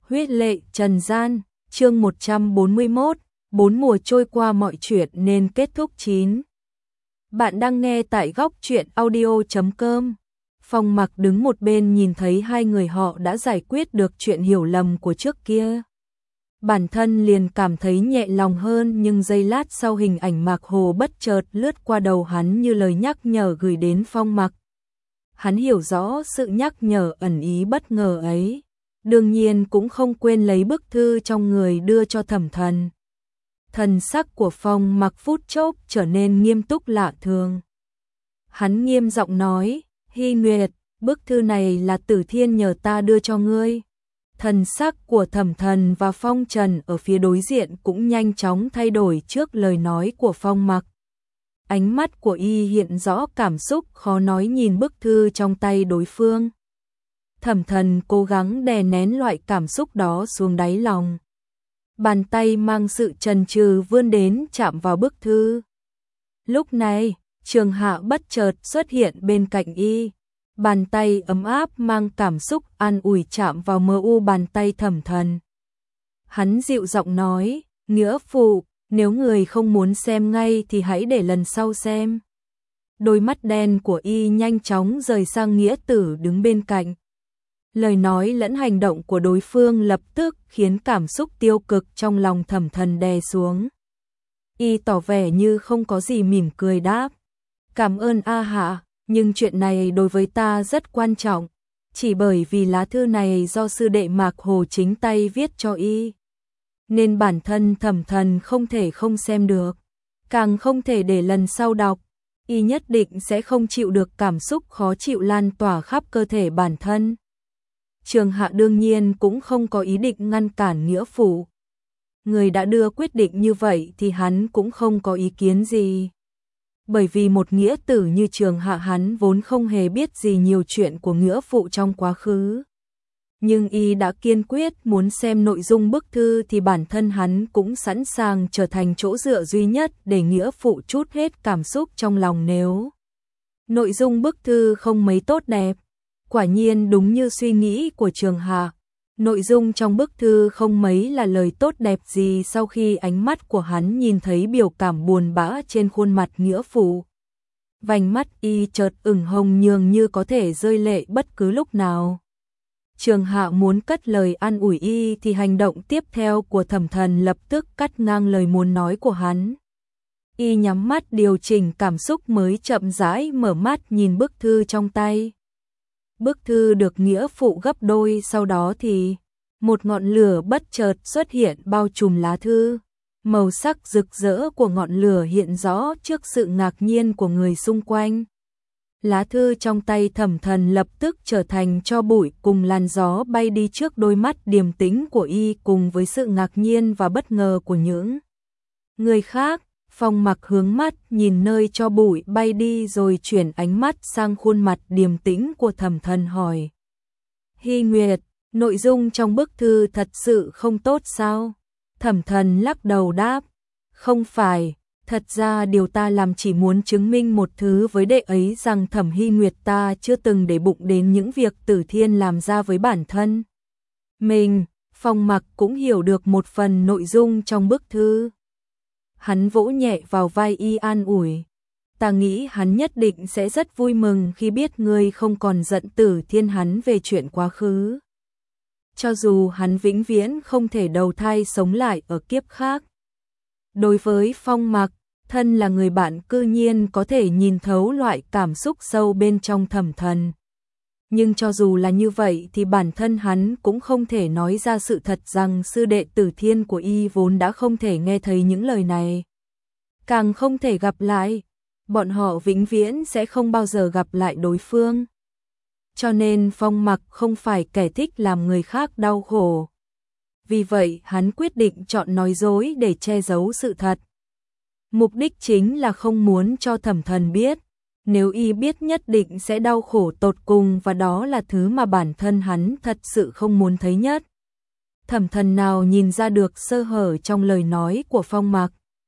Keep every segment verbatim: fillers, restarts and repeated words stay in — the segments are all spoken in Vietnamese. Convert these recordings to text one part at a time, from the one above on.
Huyết lệ trần gian, chương một trăm bốn mươi mốt, bốn mùa trôi qua mọi chuyện nên kết thúc chín. Bạn đang nghe tại góc truyện audio chấm com. Phong Mặc đứng một bên nhìn thấy hai người họ đã giải quyết được chuyện hiểu lầm của trước kia. Bản thân liền cảm thấy nhẹ lòng hơn, nhưng giây lát sau hình ảnh Mạc Hồ bất chợt lướt qua đầu hắn như lời nhắc nhở gửi đến Phong Mặc. Hắn hiểu rõ sự nhắc nhở ẩn ý bất ngờ ấy. Đương nhiên cũng không quên lấy bức thư trong người đưa cho Thẩm Thần. Thần sắc của Phong Mặc phút chốc trở nên nghiêm túc lạ thường. Hắn nghiêm giọng nói, Hy Nguyệt, bức thư này là Tử Thiên nhờ ta đưa cho ngươi. Thần sắc của Thẩm Thần và Phong Trần ở phía đối diện cũng nhanh chóng thay đổi trước lời nói của Phong Mặc. Ánh mắt của y hiện rõ cảm xúc khó nói nhìn bức thư trong tay đối phương. Thẩm Thần cố gắng đè nén loại cảm xúc đó xuống đáy lòng. Bàn tay mang sự chần chừ vươn đến chạm vào bức thư. Lúc này, Trường Hạ bất chợt xuất hiện bên cạnh y. Bàn tay ấm áp mang cảm xúc an ủi chạm vào mờ u bàn tay Thẩm Thần. Hắn dịu giọng nói, nghĩa phụ, nếu người không muốn xem ngay thì hãy để lần sau xem. Đôi mắt đen của y nhanh chóng rời sang nghĩa tử đứng bên cạnh. Lời nói lẫn hành động của đối phương lập tức khiến cảm xúc tiêu cực trong lòng Thẩm Thần đè xuống. Y tỏ vẻ như không có gì, mỉm cười đáp. Cảm ơn A Hạ, nhưng chuyện này đối với ta rất quan trọng. Chỉ bởi vì lá thư này do sư đệ Mạc Hồ chính tay viết cho y, nên bản thân Thẩm Thần không thể không xem được. Càng không thể để lần sau đọc. Y nhất định sẽ không chịu được cảm xúc khó chịu lan tỏa khắp cơ thể bản thân. Trường Hạ đương nhiên cũng không có ý định ngăn cản nghĩa phụ. Người đã đưa quyết định như vậy thì hắn cũng không có ý kiến gì. Bởi vì một nghĩa tử như Trường Hạ hắn vốn không hề biết gì nhiều chuyện của nghĩa phụ trong quá khứ. Nhưng y đã kiên quyết muốn xem nội dung bức thư thì bản thân hắn cũng sẵn sàng trở thành chỗ dựa duy nhất để nghĩa phụ trút hết cảm xúc trong lòng nếu nội dung bức thư không mấy tốt đẹp. Quả nhiên đúng như suy nghĩ của Trường Hạ, nội dung trong bức thư không mấy là lời tốt đẹp gì. Sau khi ánh mắt của hắn nhìn thấy biểu cảm buồn bã trên khuôn mặt nghĩa phụ, vành mắt y chợt ửng hồng nhường như có thể rơi lệ bất cứ lúc nào. Trường Hạ muốn cất lời an ủi y thì hành động tiếp theo của Thẩm Thần lập tức cắt ngang lời muốn nói của hắn. Y nhắm mắt điều chỉnh cảm xúc mới chậm rãi mở mắt nhìn bức thư trong tay. Bức thư được nghĩa phụ gấp đôi, sau đó thì một ngọn lửa bất chợt xuất hiện bao trùm lá thư. Màu sắc rực rỡ của ngọn lửa hiện rõ trước sự ngạc nhiên của người xung quanh. Lá thư trong tay Thẩm Thần lập tức trở thành tro bụi cùng làn gió bay đi trước đôi mắt điềm tĩnh của y cùng với sự ngạc nhiên và bất ngờ của những người khác. Phong Mặc hướng mắt nhìn nơi tro bụi bay đi rồi chuyển ánh mắt sang khuôn mặt điềm tĩnh của Thẩm Thần hỏi. Hy Nguyệt, nội dung trong bức thư thật sự không tốt sao? Thẩm Thần lắc đầu đáp. Không phải, thật ra điều ta làm chỉ muốn chứng minh một thứ với đệ ấy, rằng Thẩm Hy Nguyệt ta chưa từng để bụng đến những việc Tử Thiên làm ra với bản thân mình. Phong Mặc cũng hiểu được một phần nội dung trong bức thư. Hắn vỗ nhẹ vào vai y an ủi. Ta nghĩ hắn nhất định sẽ rất vui mừng khi biết ngươi không còn giận Tử Thiên hắn về chuyện quá khứ. Cho dù hắn vĩnh viễn không thể đầu thai sống lại ở kiếp khác. Đối với Phong Mặc, thân là người bạn cư nhiên có thể nhìn thấu loại cảm xúc sâu bên trong Thẩm Thần. Nhưng cho dù là như vậy thì bản thân hắn cũng không thể nói ra sự thật rằng sư đệ Tử Thiên của y vốn đã không thể nghe thấy những lời này. Càng không thể gặp lại, bọn họ vĩnh viễn sẽ không bao giờ gặp lại đối phương. Cho nên Phong Mặc không phải kẻ thích làm người khác đau khổ. Vì vậy hắn quyết định chọn nói dối để che giấu sự thật. Mục đích chính là không muốn cho Thẩm Thần biết. Nếu y biết nhất định sẽ đau khổ tột cùng, và đó là thứ mà bản thân hắn thật sự không muốn thấy nhất. Thẩm Thần nào nhìn ra được sơ hở trong lời nói của Phong Mặc.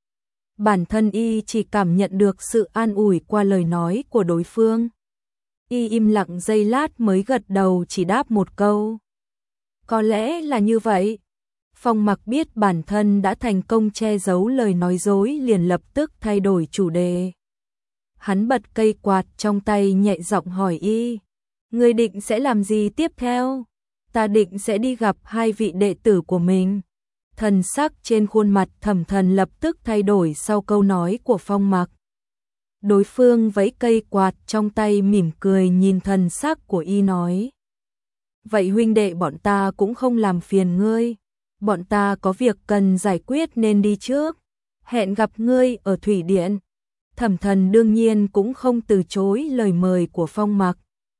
Bản thân y chỉ cảm nhận được sự an ủi qua lời nói của đối phương. Y im lặng giây lát mới gật đầu chỉ đáp một câu. Có lẽ là như vậy. Phong Mặc biết bản thân đã thành công che giấu lời nói dối liền lập tức thay đổi chủ đề. Hắn bật cây quạt trong tay nhẹ giọng hỏi y. Ngươi định sẽ làm gì tiếp theo? Ta định sẽ đi gặp hai vị đệ tử của mình. Thần sắc trên khuôn mặt Thẩm Thần lập tức thay đổi sau câu nói của Phong Mặc. Đối phương vẫy cây quạt trong tay mỉm cười nhìn thần sắc của y nói. Vậy huynh đệ bọn ta cũng không làm phiền ngươi. Bọn ta có việc cần giải quyết nên đi trước. Hẹn gặp ngươi ở Thủy Điện. Thẩm Thần đương nhiên cũng không từ chối lời mời của Phong Mặc.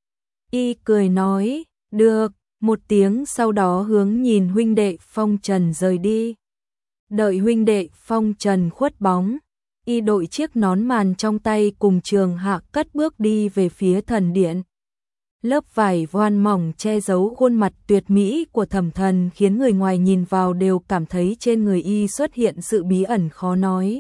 Y cười nói, được, một tiếng sau đó hướng nhìn huynh đệ Phong Trần rời đi. Đợi huynh đệ Phong Trần khuất bóng, y đội chiếc nón màn trong tay cùng Trường Hạ cất bước đi về phía thần điện. Lớp vải voan mỏng che giấu khuôn mặt tuyệt mỹ của Thẩm Thần khiến người ngoài nhìn vào đều cảm thấy trên người y xuất hiện sự bí ẩn khó nói.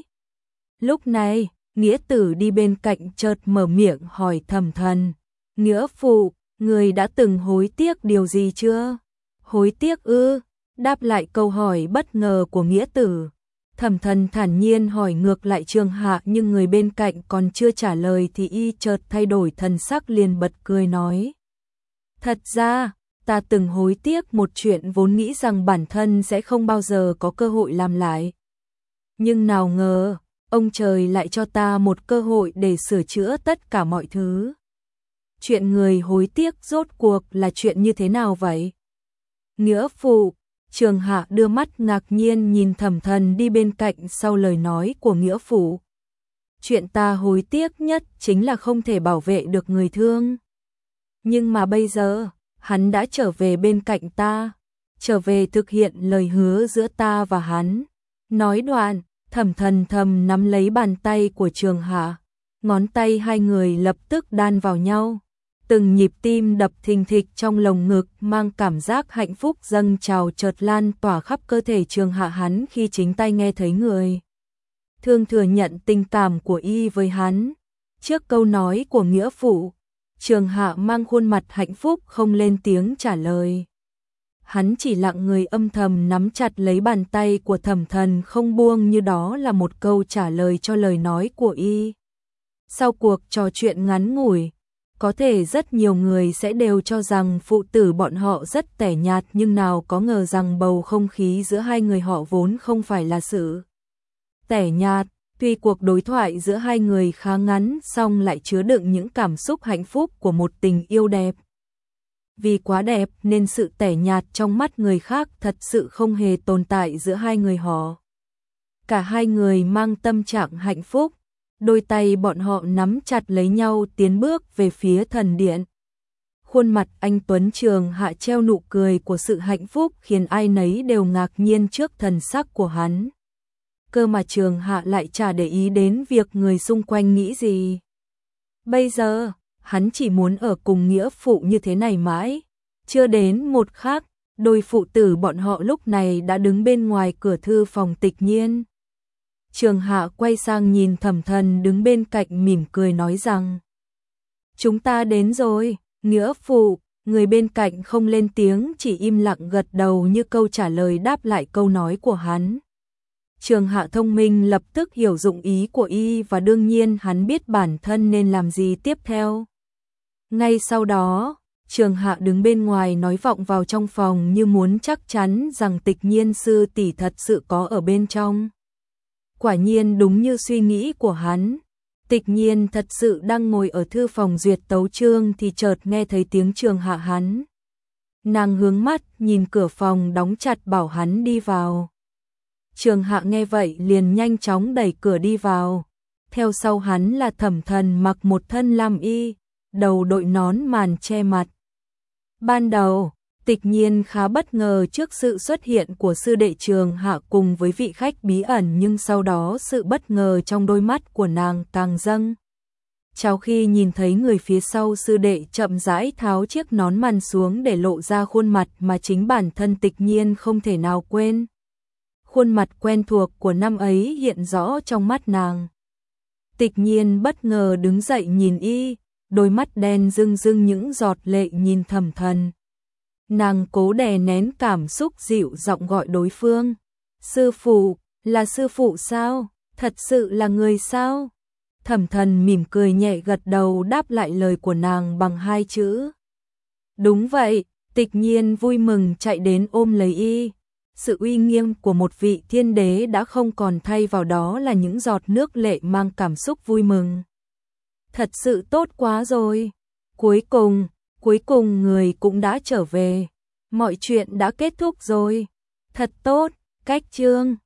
Lúc này, Nghĩa Tử đi bên cạnh chợt mở miệng hỏi Thẩm Thần, Nghĩa phụ, người đã từng hối tiếc điều gì chưa? Hối tiếc ư? Đáp lại câu hỏi bất ngờ của Nghĩa Tử. Thẩm Thần thản nhiên hỏi ngược lại Trường Hạ, nhưng người bên cạnh còn chưa trả lời thì y chợt thay đổi thần sắc liền bật cười nói. Thật ra, ta từng hối tiếc một chuyện vốn nghĩ rằng bản thân sẽ không bao giờ có cơ hội làm lại. Nhưng nào ngờ, ông trời lại cho ta một cơ hội để sửa chữa tất cả mọi thứ. Chuyện người hối tiếc rốt cuộc là chuyện như thế nào vậy? Nghĩa phụ, Trường Hạ đưa mắt ngạc nhiên nhìn Thẩm Thần đi bên cạnh sau lời nói của Nghĩa phụ. Chuyện ta hối tiếc nhất chính là không thể bảo vệ được người thương. Nhưng mà bây giờ, hắn đã trở về bên cạnh ta, trở về thực hiện lời hứa giữa ta và hắn. Nói đoạn, Thẩm Thần thầm nắm lấy bàn tay của Trường Hạ, ngón tay hai người lập tức đan vào nhau. Từng nhịp tim đập thình thịch trong lồng ngực mang cảm giác hạnh phúc dâng trào chợt lan tỏa khắp cơ thể Trường Hạ hắn khi chính tay nghe thấy người thương thừa nhận tình cảm của y với hắn. Trước câu nói của Nghĩa phụ, Trường Hạ mang khuôn mặt hạnh phúc không lên tiếng trả lời. Hắn chỉ lặng người âm thầm nắm chặt lấy bàn tay của Thẩm Thần không buông như đó là một câu trả lời cho lời nói của y. Sau cuộc trò chuyện ngắn ngủi, có thể rất nhiều người sẽ đều cho rằng phụ tử bọn họ rất tẻ nhạt, nhưng nào có ngờ rằng bầu không khí giữa hai người họ vốn không phải là sự tẻ nhạt. Tuy cuộc đối thoại giữa hai người khá ngắn song lại chứa đựng những cảm xúc hạnh phúc của một tình yêu đẹp. Vì quá đẹp nên sự tẻ nhạt trong mắt người khác thật sự không hề tồn tại giữa hai người họ. Cả hai người mang tâm trạng hạnh phúc, đôi tay bọn họ nắm chặt lấy nhau tiến bước về phía thần điện. Khuôn mặt anh Tuấn Trường Hạ treo nụ cười của sự hạnh phúc khiến ai nấy đều ngạc nhiên trước thần sắc của hắn. Cơ mà Trường Hạ lại chả để ý đến việc người xung quanh nghĩ gì. Bây giờ, hắn chỉ muốn ở cùng Nghĩa phụ như thế này mãi. Chưa đến một khắc, đôi phụ tử bọn họ lúc này đã đứng bên ngoài cửa thư phòng Tịch Nhiên. Trường Hạ quay sang nhìn Thẩm Thần đứng bên cạnh mỉm cười nói rằng: Chúng ta đến rồi, Nghĩa phụ. Người bên cạnh không lên tiếng, chỉ im lặng gật đầu như câu trả lời đáp lại câu nói của hắn. Trường Hạ thông minh lập tức hiểu dụng ý của y và đương nhiên hắn biết bản thân nên làm gì tiếp theo. Ngay sau đó, Trường Hạ đứng bên ngoài nói vọng vào trong phòng như muốn chắc chắn rằng Tịch Nhiên sư tỷ thật sự có ở bên trong. Quả nhiên đúng như suy nghĩ của hắn, Tịch Nhiên thật sự đang ngồi ở thư phòng duyệt tấu chương thì chợt nghe thấy tiếng Trường Hạ hắn. Nàng hướng mắt nhìn cửa phòng đóng chặt bảo hắn đi vào. Trường Hạ nghe vậy liền nhanh chóng đẩy cửa đi vào. Theo sau hắn là Thẩm Thần mặc một thân lam y, đầu đội nón màn che mặt. Ban đầu, Tịch Nhiên khá bất ngờ trước sự xuất hiện của sư đệ Trường Hạ cùng với vị khách bí ẩn, nhưng sau đó sự bất ngờ trong đôi mắt của nàng càng dâng. Sau khi nhìn thấy người phía sau sư đệ chậm rãi tháo chiếc nón màn xuống để lộ ra khuôn mặt mà chính bản thân Tịch Nhiên không thể nào quên. Khuôn mặt quen thuộc của năm ấy hiện rõ trong mắt nàng. Tịch Nhiên bất ngờ đứng dậy nhìn y, đôi mắt đen rưng rưng những giọt lệ nhìn Thẩm Thần. Nàng cố đè nén cảm xúc dịu giọng gọi đối phương. Sư phụ, là sư phụ sao? Thật sự là người sao? Thẩm Thần mỉm cười nhẹ gật đầu đáp lại lời của nàng bằng hai chữ. Đúng vậy, Tịch Nhiên vui mừng chạy đến ôm lấy y. Sự uy nghiêm của một vị thiên đế đã không còn, thay vào đó là những giọt nước lệ mang cảm xúc vui mừng. Thật sự tốt quá rồi. Cuối cùng, cuối cùng người cũng đã trở về. Mọi chuyện đã kết thúc rồi. Thật tốt, Cách Chương.